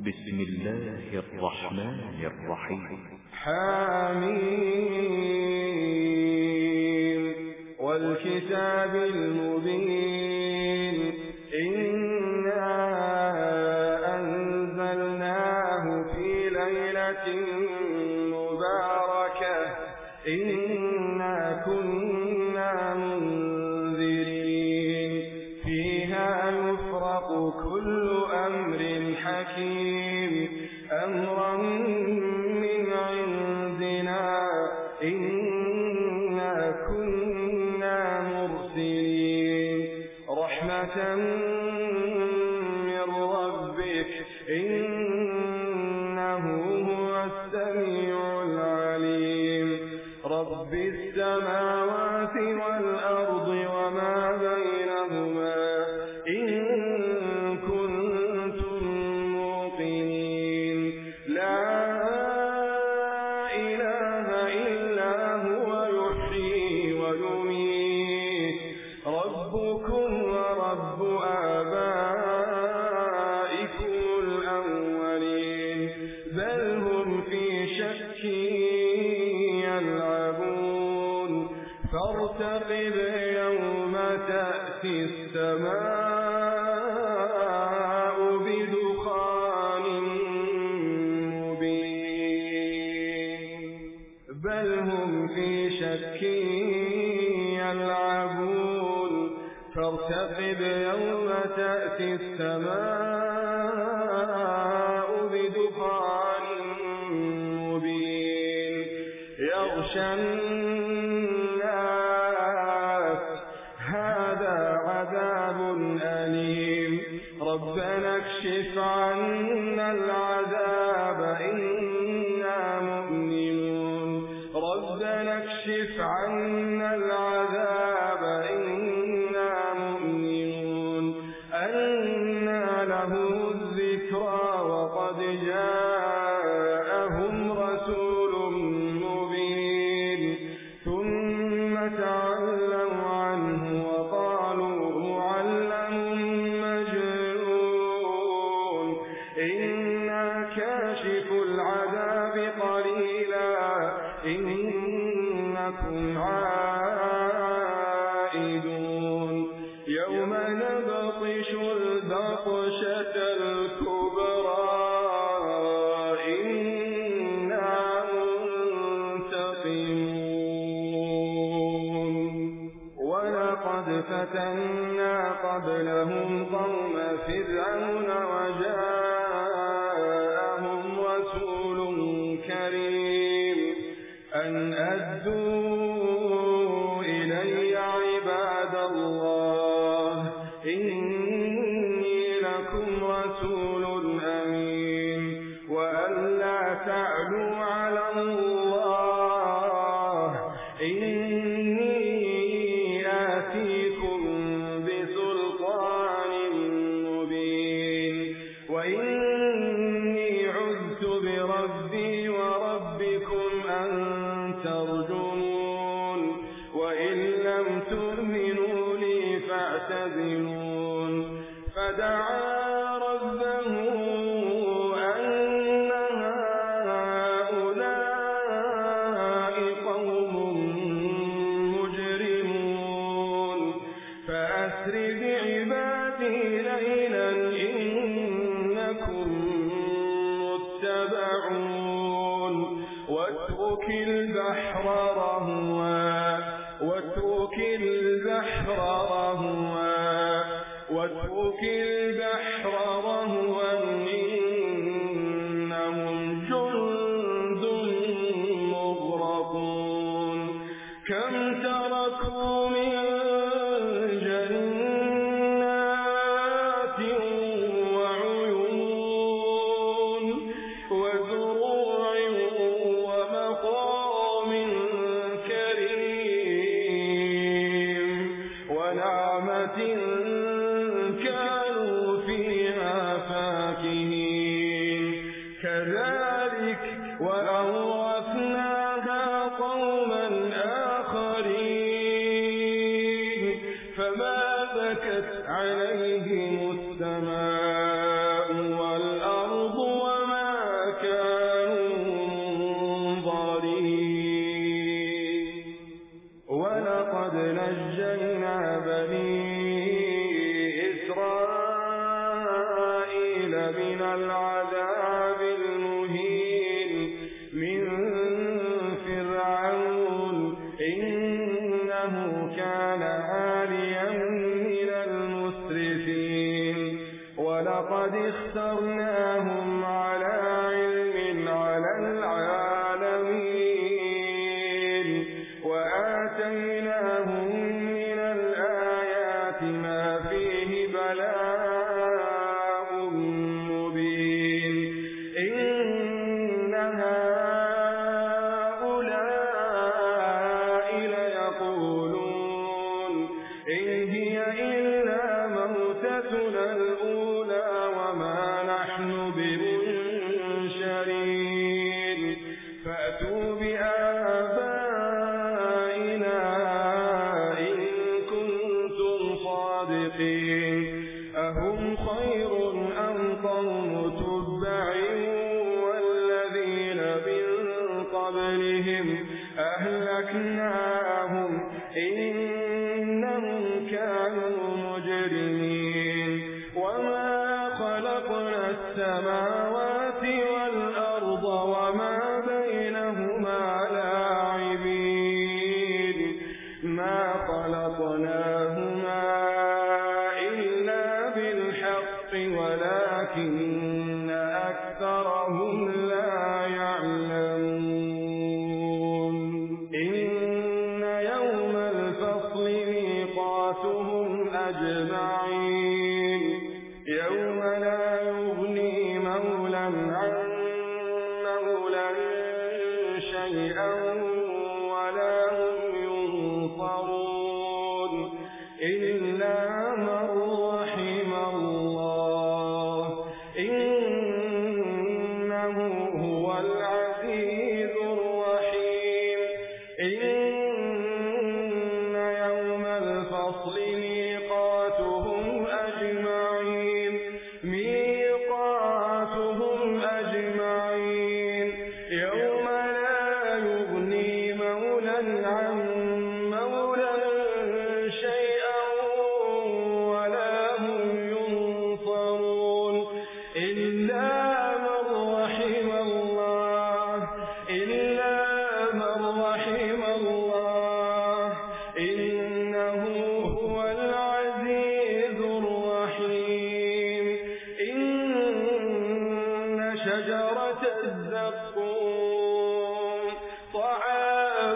بسم الله الرحمن الرحيم. حميم والكتاب المبين إنا أنزلناه في ليلة مباركة إنا كنا منذرين فيها يفرق كل أمر حكيم أمرا من عندنا إنا كنا مرسلين رحمة من ربك إنه هو السميع العليم رب السماوات والأرض وما بينهما إن كنتم موقنين لا إله إلا هو يحيي ويميت ربكم ورب آبائكم الأولين بل هم في شك يلعبون فارتقب يوم تأتي السماء بدخان مبين بل هم في شك يلعبون فارتقب يوم تأتي السماء بدخان مبين يغشى الناس هذا عذاب أليم ربنا اكشف عنا العذاب إنا مؤمنون ربنا اكشف عنا العذاب إنا مؤمنون أنى له الذكرى وقد جاءهم رسول مبين ثم تولوا عنه وقالوا معلم مجنون إنا كاشف العذاب قليلا إنكم عائدون يوم نبطش البطشة الكبرى إنا منتقمون ولقد فتنا قبلهم قوم فرعون وجاءهم رسول كريم أن أدوا إلي عباد الله إني لكم رسول أمين وأن لا تعلوا على الله إني آتيكم بسلطان مبين وإني عذت بربي وربكم أن ترجمون وإن لم تؤمنوا لي فاعتزلون فدعا ربه أن هؤلاء قوم مجرمون فأسر بعبادي ليلا إنكم متبعون واترك البحر رهوا إنهم جند مغرقون كم تركوا من جنات وعيون وزروع ومقام كريم ونعمة كانوا فيها فاكهين كذلك وأورثناها قوما آخرين فما بكت عليهم السماء والأرض من العذاب المهين من فرعون إنه كان عاليا من المسرفين ولقد اخترناهم على علم على العالمين وآتيناهم من الآيات ما فيه بلاء مبين إن هؤلاء ليقولون إن هي إلا موتتنا الأولى وما نحن بمنشرين فأتوا بآبائنا إن كنتم صادقين أهم خير أم قوم تبع والذين من قبلهم أهلكناهم إنهم كانوا مجرمين وما خلقنا السماوات والأرض وما بينهما لاعبين ما خلقناهما إلا بالحق ولكن أكثرهم لا يعلمون إن يوم الفصل ميقاتهم أجمعين يوم لا يغني مولى عن مولى شيئا ولا هم ينصرون إلا من رحم الله إنه هو العزيز الرحيم إن يوم الفصل ميقاتهم أجمعين يوم لا يغني مولى عن مولى شيئا ولا هم ينصرون إلا من رحم الله إنه هو العزيز الرحيم إن شجرة الزقوم طعام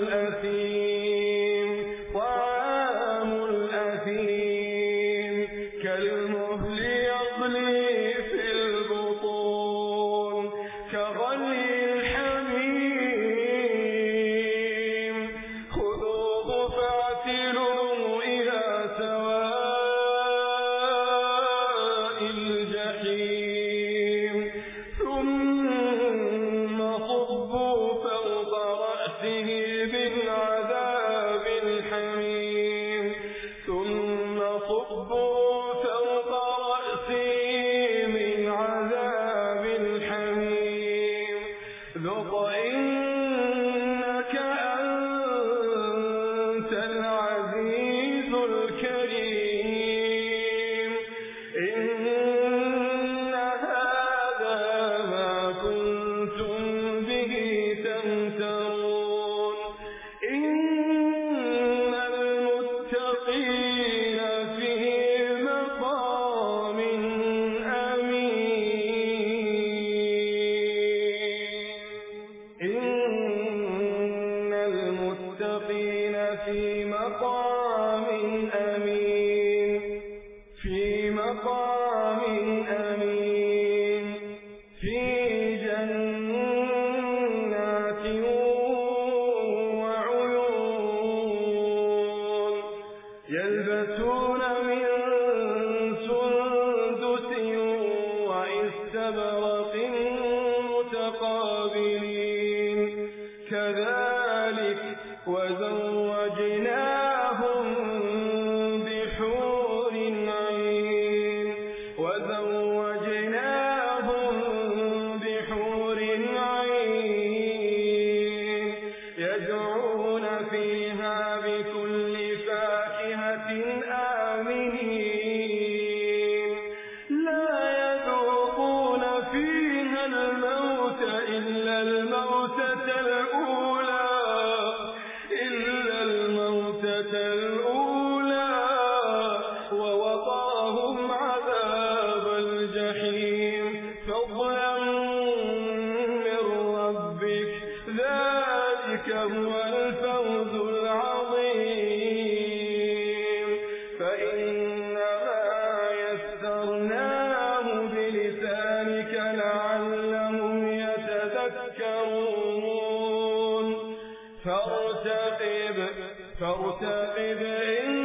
الأثيم كالمهل يغلي في البطون كغلي الحميم خذوه فاعتلوه إلى سواء الجحيم ثم صبوا فوق رأسه من عذاب الحميم ذق إنك أنت العزيز الكريم إن هذا ما كنتم به تمترون إن المتقين في مقام أمين في جنات وعيون يلبسون من سندس واستبرق متقابلين كذلك وزوجناهم بحور عين يدعون فيها بكل فاكهة آمنين لا يذوقون إلا الموتة الأولى ووقاهم عذاب الجحيم فضلا من ربك ذلك هو الفوز العظيم فإنما يسرناه بلسانك لعلهم يتذكرون فارتقب